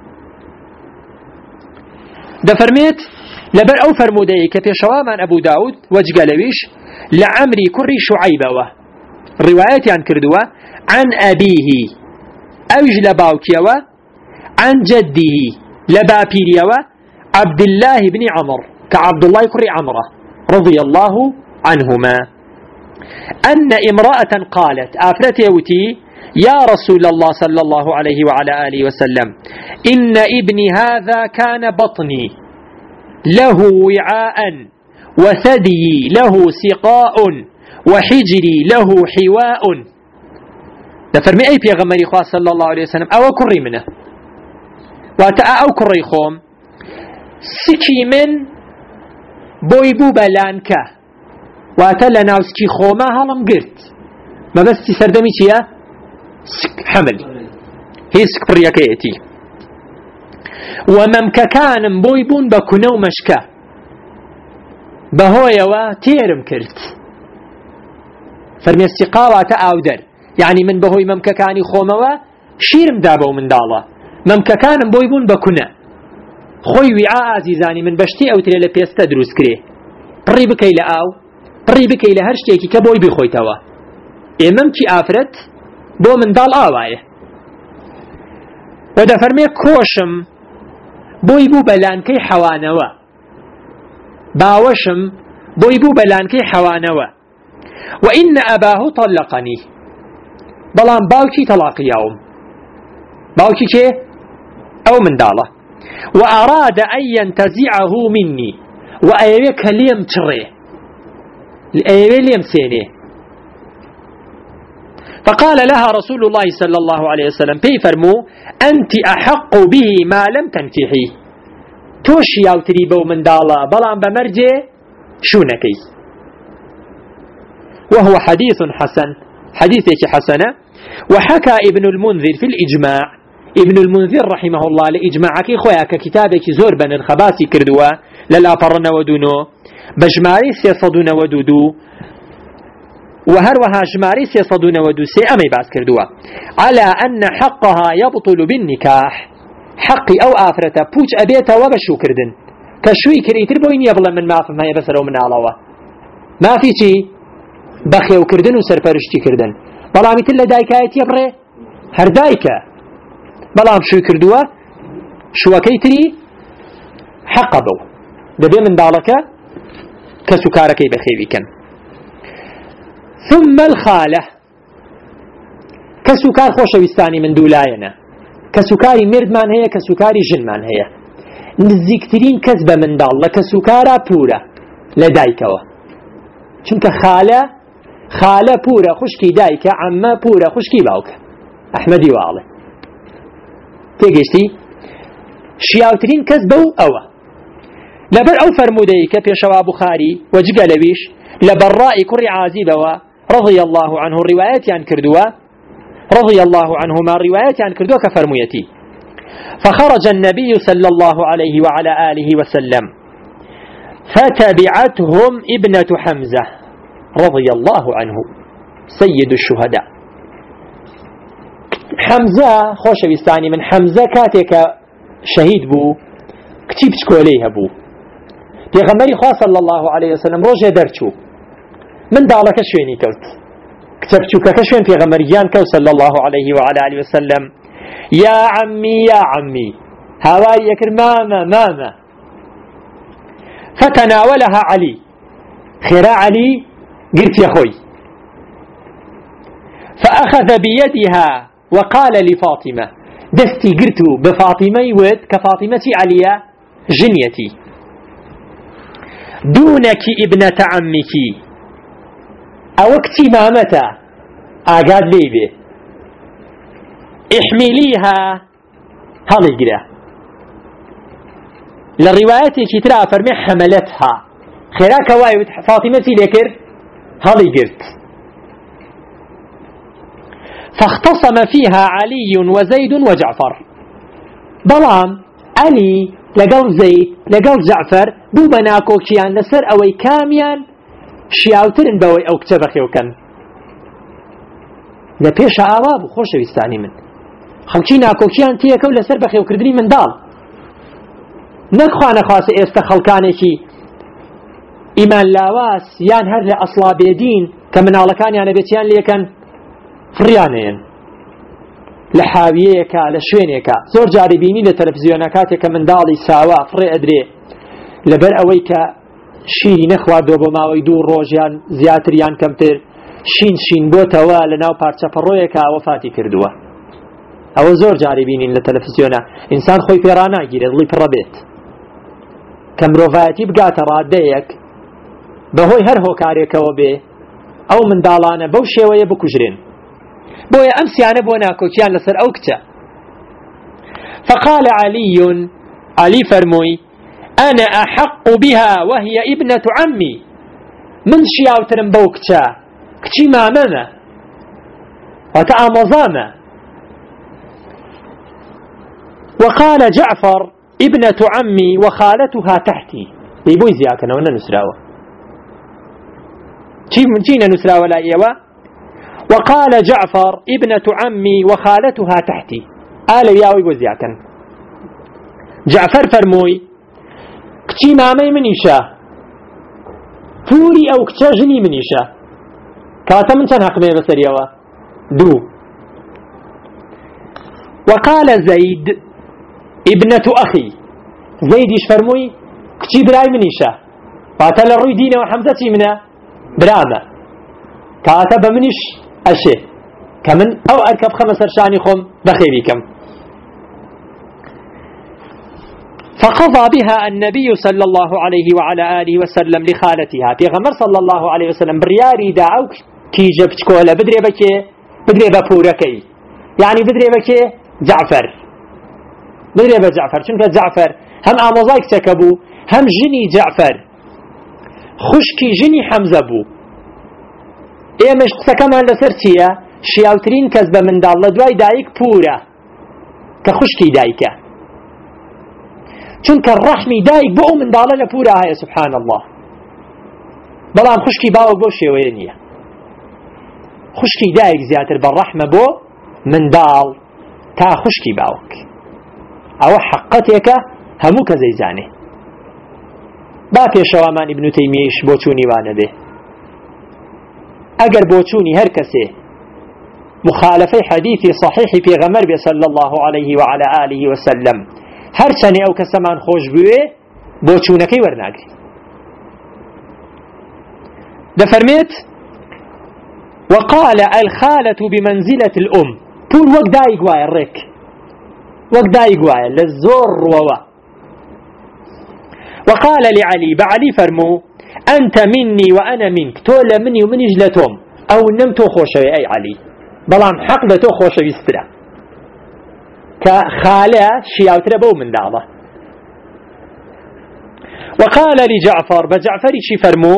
Speaker 1: دفرميت لبر أو فرمودي كبيشوا من أبو داود وجقلويش لعمري كري شعيبة روايات عن كردوا عن أبيه أوج لباوكيوا عن جده لبابيريوا عبد الله بن عمر كعبد الله كري عمره رضي الله عنهما أن امرأة قالت آفرتيوتي يا رسول الله صلى الله عليه وعلى آله وسلم إن ابني هذا كان بطني له وعاء وثدي له سقاء وحجري له حواء دفرمي أي بيغمري خواه صلى الله عليه وسلم أو كري منه واتأ أو كري خوم سكي من بويبو بلانكا واتأ لناوسكي خوما هلم قرت ما بس تسردمي تيا سك حمل هي سك برياكيتي وممككان بويبون بكنو مشكا بهويوا تيرم كرت فرمي السقاوة أودر يعني من بهوي ممككاني خوموا شيرم دابو من دالا ممككان بويبون بكنا خوي وعاء عزيزاني من بشتي أو تري لبيستا دروس كري قري بكي لأو قري بكي لهرشتيكي كبوي بخوي توا إمامكي آفرت بو من دال آوايه ودا فرمي كوشم بويبو بلانكي حوانوا باوشم بويبو بلانكي حوانوا وإن أباه طلقني بلان باوكي طلاقي يوم باوكي كي أو من داله وأراد أن ينتزعه مني وأيوك ليم تري الأيوك ليم سيني فقال لها رسول الله صلى الله عليه وسلم بيفرمو أنت أحق به ما لم تنكحي توشي أو تريبو من دالا بلان بمرجي شونكي وهو حديث حسن حديثك حسنة وحكى ابن المنذر في الإجماع ابن المنذر رحمه الله لإجماعك خوياك كتابك زور بن الخباسي كردوا للا فرن ودونو بجماري سيصدون ودودو وهروها جماري سيصدون ودوسي أمي باس كردوا على أن حقها يبطل بالنكاح حقي أو آفرته بوج أبيتا وبشو كردن كشوي كريتر بوين يبلا من ما فما يبسروا من علاوة ما في شي بخيو كردن وسرپرشتي كردن بلا مثل دايكايت يبري هر دايكا بلا شو كردوا شو كيتري حق بو دبي من دالك كسكارك بخيبي كان ثم الخالة كسكار خوش ويستاني من دولاينا كسكاري مرد من هي كسكاري جن من هي نزيكترين كذبة من دالة كسكارا بورا لدايكوا چونك خالة بورا خشكي دايكا عما بورا خشكي باوكا أحمدي وعلي تيجيشتي شياوترين كذبوا أوا لبر أو فرموديك بيشوا بخاري وجقلبيش لبراء كري عازبوا رضي الله عنه الروايات عن كردوا رضي الله عنهما الروايات عن كردوا كفرميتي فخرج النبي صلى الله عليه وعلى آله وسلم فتبعتهم ابنة حمزة رضي الله عنه سيد الشهداء حمزة خوش بيستاني من حمزة كاتك شهيد بو كتيب سكوليها بو بيغمري خواه صلى الله عليه وسلم روجه درچو من دالك شويني كوت كتبتو كشوين بيغمريان كو صلى الله عليه وعلى آله وسلم يا عمي يا عمي هواي يكر ماما فتناولها علي خيرا علي قلت يا خوي فأخذ بيدها وقال لفاطمة دستي قرتو بفاطمة ود كفاطمة عليا جنيتي دونك ابنة عمك أو اكتمامتا آقاد ليبي احمليها هذا القراء للروايات كتيرة فرمي حملتها خيراك وايد فاطمة لكر هذا قرت فاختصم فيها علي وزيد وجعفر بلام علي لقل زيد لقل جعفر بو بناكوكيان لسر اوي كاميان شياوترن بوي او كتبخي وكان لبيش آواب خوش بيستعني من خلقي ناكوكيان تيكو لسر بخي وكردني من دال نكخوانا خاص استا خلقانيكي إيمان لاواس يان هر لأصلا بيدين كمنالكان يعني بيتيان ليكن فريانين لحاوييكا لشوينيكا زور جاربيني لتلفزيونكاتيكا من دالي ساوا فري أدري لبر أويكا شيري نخوار دوبو ماوي دور روجيان زياتريان كمتر شين بوتوا لناو پارچە پەڕۆیەکە وفاتی کردووە ئەوە زۆر جاری بینین لە تەلەڤیزیۆنە ئینسان خۆی پێ ڕاناگیرێ دڵی پڕە بێت کە مرۆڤایەتی بگاتە ڕادەیەک بەهۆی هەر هۆکارێکەوە بێ ئەو منداڵانە بەو شێوەیە بکوژرێن بۆیە ئەم سیانە بۆ ناکۆکیان لەسەر ئەو کچە فقال علي فرمووی أنا أحق بها وهي ابنة عمي من شياوترم بەو کچە کچی مامەمە واتە ئامۆزامە وقال جعفر ابنة عمي وخالتها تحتي بوي زياكنا وننسراوه چی ننسراوه لا إيوه وقال جعفر ابنة عمي وخالتها تحتي آل ياوي بو زياكن جعفر فرموي کچی مامەی منیشە پوری ئەو کچە ژنی منیشە کاتە من چەند حەقمێ بەسەریەوە دوو وقال زيد ابنة أخي زيدش فرموي كتي براي منيشة فاتل الروي دينه وحمزتي منه برامة كاتب منيش أشي كمن أو أركب 5 شاني خم بخيريكم فقضى بها النبي صلى الله عليه وعلى آله وسلم لخالتها بيغمر صلى الله عليه وسلم برياري داعوك كي جبت كولا بدري بپوركي يعني بدري بكي جعفر بدري بجعفر چونك جعفر هم آموزايك تكبو هم جني جعفر خشكي جني حمزة بو ايه مش قسكمان لسرتيا شياوترين كذب من دالله دواي دايك پورا كخشكي دايكا چونك الرحمي دايك بو من دالله لپورا هاي سبحان الله بلان خشكي باوك بو شيوينيا خشكي دايك زياتر بالرحمة بو من دال تا خشكي باوك او حقتك هموك زيزانه باقي شوامان ابن تيميش بوچوني وانده اگر بوچوني هر کسي مخالفه حديث صحيح في غمر صلى الله عليه وعلى آله وسلم هر چنه او کسمان خوش بوه بوچونكي ورناگري دفرميت وقال الخالة بمنزلة الأم طول وقت دايق واي الرك وقت دايق واي للزور ووا وقال لعلي بعلي فرمو أنت مني وأنا منك تولى مني ومن جلتهم أو نمتو خوشوي أي علي بلان حق لتو خوشوي استرا كخالة شياوتر بو من دعضة وقال لجعفر بجعفر شي فرمو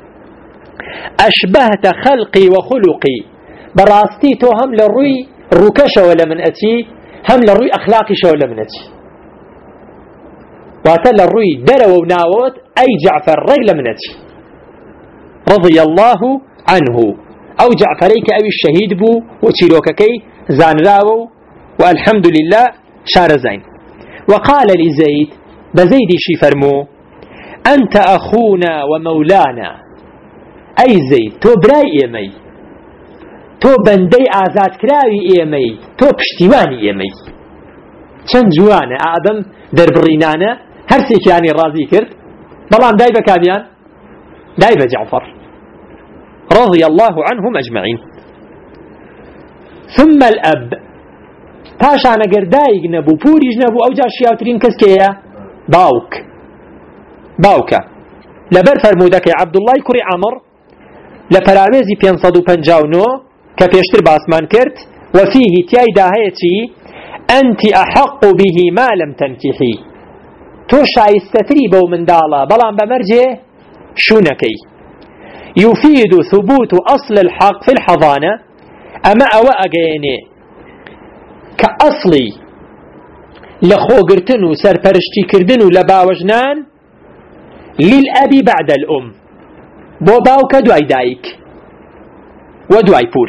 Speaker 1: أشبهت خلقي وخلقي براستي تو هم للروي ركشة ولا من أتي هم للروي أخلاقي شو ولا من أتي واتل الروي درو وناوت أي جعفر رجل من أتي رضي الله عنه أو جعفريك أو الشهيد بو وتيروككي زان راو والحمد لله شار زين وقال لزيد بزيد شي فرمو أنت أخونا ومولانا أي زيد تو براي إيمي تو بندي آزاد كراوي إيمي تو پشتیوانی إيمي چند جوانه آدم در برينانه هر سيكياني رازي كرد بلان دايبه كاميان دايبه جعفر رضي الله عنهم أجمعين ثم الأب پاشان ئەگەر دایک نەبوو پوریش نەبوو ئەوجا شیاوترین کەس کێیە؟ باوکە. لەبەر فەرموودەکەی عەبدوڵڵای کوڕی عەمڕ لە پەراوێزی 559 کە پێشتر باسمان کرد وفيه تیایدا هەیە چی؟ ئەنتی ئەحەق به ما لم تنکحی، تۆ شایستەتری بەو منداڵە بەڵام بەمەرجێ شوونەکەی. يفيد ثبوت أصل الحق في الحضانة، أما أوا أجيني كأصلي لخوغرتن وسرپرشتي كردن ولباوجنان للأبي بعد الأم، بو باوك دواي دايك ودواي بور،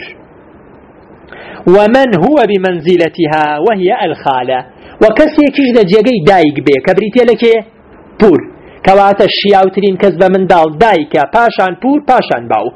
Speaker 1: ومن هو بمنزلتها وهي الخالة، وكسي كجد جيجي دايك بي كبريتي لكي بور، كواتا الشياوترين كذب من دال دايكا پاشان پور پاشان باوك.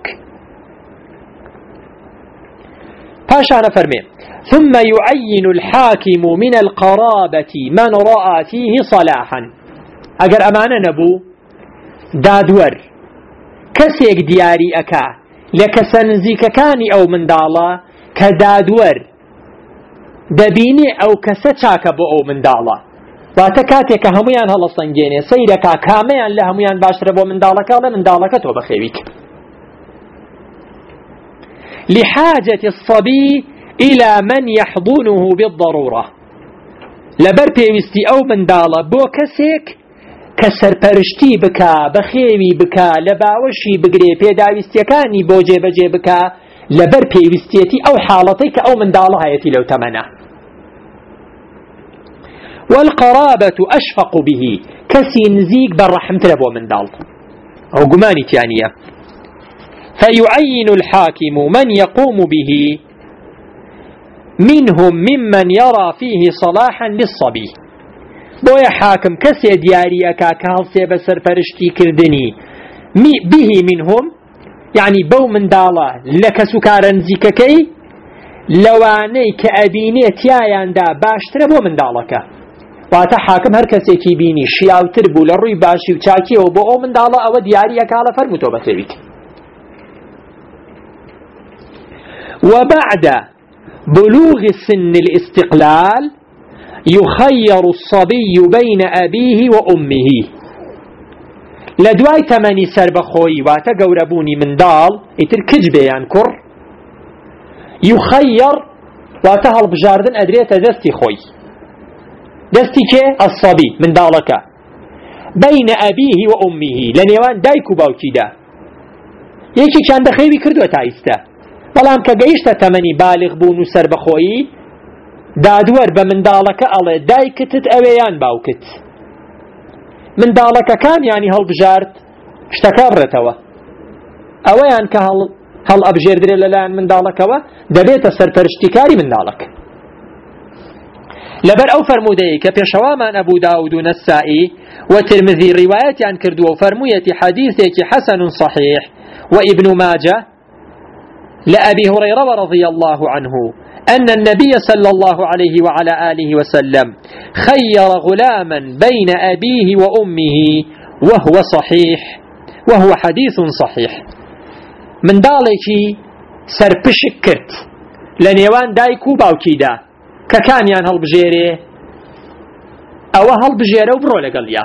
Speaker 1: پاشان فرمي ثم يعين الحاكم من القرابة من رأى فيه صلاحا، اگر امانة نبو دادور كسيك دياري اكا لكسنزيك كاني او من دالا كدادور دبيني او كسچاك بو او من دالا واتە کاتێک کە هەمویان هەڵەسەنگێنێ سەیرەکا کامەیان لە هەمویان باشترە بۆ منداڵەکە لە منداڵەکە تۆ بەخێویک. لحاجة الصبي إلى من يحضنه بالضرورة، لەبەر پێویستی ئەو منداڵە بۆ کەسێک کە سەرپەرشتی بکا بەخێوی بکا لە باوەشی بگرێ پێداویستیەکانی بۆ جێبەجێ بکا لەبەر پێویستیەتی ئەو حاڵەتەی کە ئەو منداڵە هەیەتی لەو تەمەنە. والقرابة أشفق به، كسي نزيق بالرحمة لبو من دال أو قماني تانية. فيعين الحاكم من يقوم به منهم ممن يرى فيه صلاحا للصبي، بويا حاكم كسي دياري أكا كالسي بسر فرشتي كردني به منهم، يعني بو من دالا لك سكارا زيككي لواني كأبيني تيايان دا باشتر بو من دالك، واتە حاکم هەر کەسێکی بینی شیاوتر بوو لە ڕووی باشی و چاکیەوە بۆ ئەو منداڵە ئەوە دیاریەکە لە فەرموو تۆ بەخێویت. وبعد بلوغ سن الاستقلال يخير الصبي بين أبيه وأمه، لدواي تمني سربخوي واتە گەورەبوونی منداڵ ئیتر کچ بێیان کوڕ يخير واتە هەڵبژاردن ئەدرێتە دەستی خۆی، دەستی کێ؟ الصبي منداڵەکە بين أبيه وأمه، لنێوان دایک و باوکیدا یەکێکیان بەخێوی کردووە تا ئیستا، بەڵام کە گەیشتە تەمەنی بالغ بوون و سەربەخۆیی دادوەر بە منداڵەکە ئەڵێ دایکتت ئەوێیان باوکت، منداڵەکەکان یانی هەڵبژارد شتەکە بڕێتەوە، ئەوەیان کە هەڵ ئەبژێردرێ لەلایەن منداڵەکەوە دەبێتە سەرپەرشتیکاری منداڵەکە. لبر او فرمودەیە کە پێشەوامان ئەبوو داود و نەسائی وترمذی ڕیوایەتیان کردووە و فەرموویەتی حەدیثێکی حەسەن صحیح وابن ماجه لأبي هريرة رضي الله عنه أن النبي صلى الله عليه وعلى آله وسلم خير غلاما بين أبيه وأمه وهو صحيح، وهو حديث صحيح. من دالكي سرپشک کرد لنێوان دایک و باوکیدا کە کامیان هەڵبژێرێ ئەوە هەڵبژێرە و بڕۆ لەگەڵیا.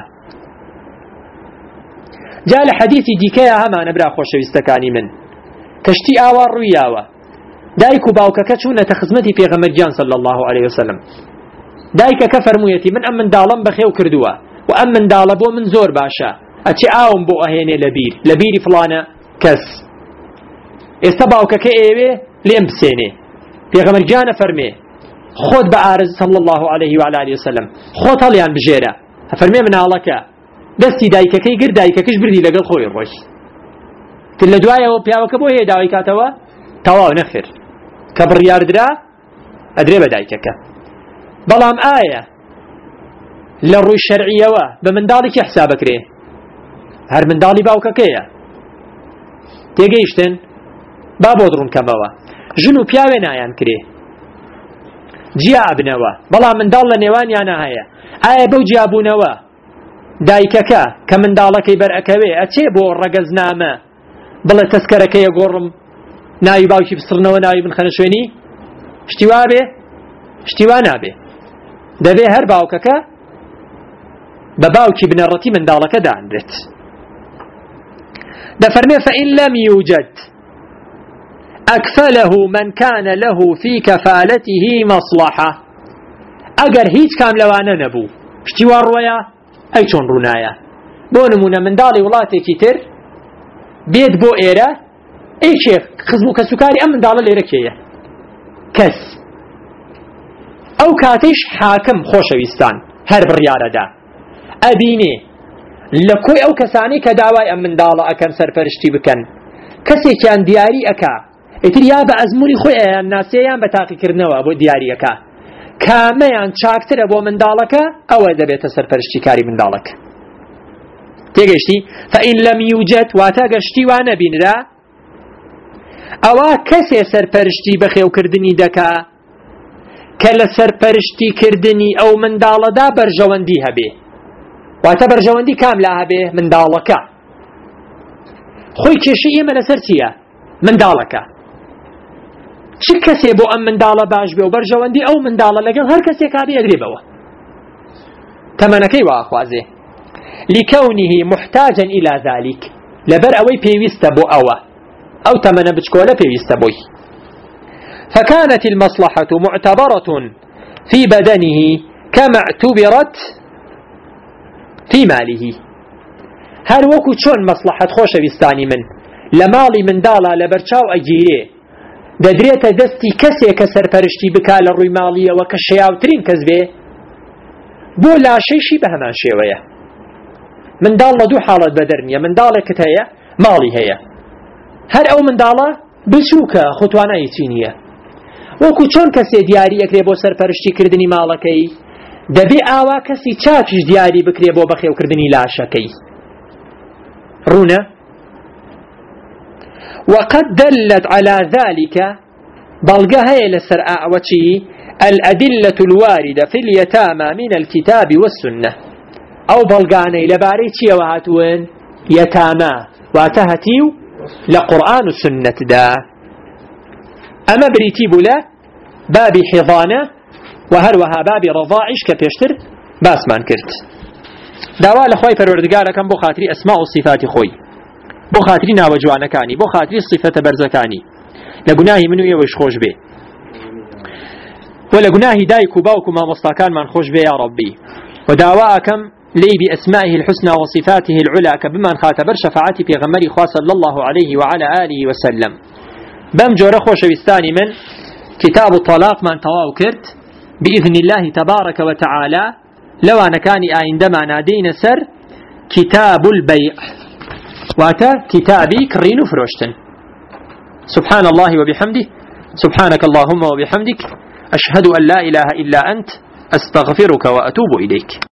Speaker 1: جا لە حەدیثی دیکەیە هەمانە برا خۆشەویستەکانی من کەشتی ئاوا ڕوویاوە دایک و باوکەکە چوونەتە خزمەتی پێغەمبەرگیان صلی الله عليه وسلم، دایکەکە فەرموویەتی من ئەم منداڵەم بەخێو کردووە و ئەم منداڵە بۆ من زۆر باشە، ئەچێ ئاوم بۆ ئەهێنێ لە بیری فڵانە کەس، ئێستا باوکەکە ئێوێ لێم بسێنێ. پێغەمبەرگیانە فەرمێ خۆت بە ئارز صلی الله عليه وعلى آله وسلم خۆت هەڵیان بژێرە، فەرمێ مناڵەکە دەستی دایکەکەی گرت دایکەکەش بردی لەگەڵ خۆی ڕۆیشت. تر لە دوایەوە پیاوەکە بۆ هەیە داوای کاتەوە تەواو نەخێر کە بڕیاردرا ئەدرێ بە دایکەکە. بەڵام ئایا لە ڕووی شەرعیەوە بە منداڵێکی حسابەکرێ؟ هەر منداڵی باوکەکەیە. تێگەیشتن؟ با بۆ دڕونکەمەوە ژن و پیاوێ نایان کرێ جیا بنەوە، بەڵام منداڵ لە نێوانیانە هەیە. ئایا بەو جیابوونەوە دایکەکە کە منداڵەکەی بەرئەکەوێ ئەچێ بۆ ڕەگەزنامە بڵێ تەسکەرەکەیە گۆڕم ناوی باوکی بسڕنەوە ناوی بنخەنە شوێنی؟ شتیوا بێ شتیوا نابێ دەبێ هەر باوکەکە بە باوکی بنەڕەتی منداڵەکە دانرێت دەفەرمێ فإن لم يوجد أكفله من كان له في كفالته مصلحة ئەگەر هیچ کام لەوانە نەبوو شتیوا ڕوەیە ئەی چۆن ڕوونایە بۆ نمونە منداڵی وڵاتێکی تر بێت بۆ ئێرە ئەی شێخ خزم و کەسوکاری ئەم منداڵە لێرە کێیە کەس ئەو کاتەیش حاکم خۆشەویستان هەر بڕیارەدا ئەبینێ لە کۆی ئەو کەسانی کە داوای ئەم منداڵە ئەکەن سەرپەرشتی بکەن کەسێکیان دیاری ئەکا ئیتر یا بە ئەزموونی خۆی ئەیان ناسێیان بە تاقیکردنەوە بۆ دیاریەکە کامەیان چاکترە بۆ منداڵەکە ئەوە دەبێتە سەرپەرشتی کاری منداڵەکە تێگەیشتی فإن لم يوجد واتە گەشتی وان نەبینرا ئەوە کەسێ سەرپەرشتی بەخێوکردنی دەکا کە لە سەرپەرشتیکردنی ئەو منداڵەدا بەرژەوەندی هەبێ واتە بەرژەوەندی کام لا هەبێ منداڵەکە خۆی کێشەی ئێمە لەسەر چییە منداڵەکە چ کەسێ بۆ ئەم منداڵە باش بێ و بەرژەوەندی ئەو منداڵە لەگەڵ هەر کەسێک هابێ ئەگرێبەوە تەمەنەکەی واخوازێ لكونه محتاجا إلى ذلك لبر أوي بيويست بو أوى أو تمن بچكولة بيويست بوي فكانت المصلحة معتبرة في بدنه كما اعتبرت في ماله هل وكو چون مصلحة خوش بستاني من لمالي من دالا لبرچاو أجيري دەدرێتە دەستی کەسێک کە سەرپەرشتی بکا لە ڕووی ماڵیەوە کە شەیاوترین کەس بێ بۆ لاشەیشی بە هەمان شێوەیە منداڵ لە دوو حاڵەت بەدەرنیە منداڵێکت هەیە ماڵی هەیە هەر ئەو منداڵە بچووکە خۆتوانایی چی نییە وەکو چۆن کەسێ دیاری ئەکرێ بۆ سەرپەرشتیکردنی ماڵەکەی دەبێ ئاوا کەسی چاکیش دیاری بکرێ بۆ بەخێوکردنی لاشەکەی ڕوونە وقد دلت على ذلك بلغها لسر أعوتي الأدلة الواردة في اليتامى من الكتاب والسنة أو بلغاني لباريتي وهاتوين يتامى واتهتيو لقرآن السنة دا أما بريتي بلا باب حضانة وهروها باب رضاعش كبيشتر باسمان كرت داوا لخوي پروردگار كم بو خاطري أسماء وصفات خوي بو خاطري ناوجوانكاني بو خاطري صفة برزكاني لقناهي منو يوش خوش به ولقناهي دايكو باوكو ما مصطاكان من خوش به يا ربي ودعواءكم لي بأسمائه الحسنى وصفاته العلى كبمن خاتبر شفاعتي في غمري خواه صلى الله عليه وعلى آله وسلم بم جور خوش بستاني من كتاب الطلاق من تواو كرت بإذن الله تبارك وتعالى لو أنا كان عندما نادين سر كتاب البيع واتا كتابي كرين فروشتن سبحان الله وبحمده سبحانك اللهم وبحمدك أشهد أن لا إله إلا أنت أستغفرك وأتوب إليك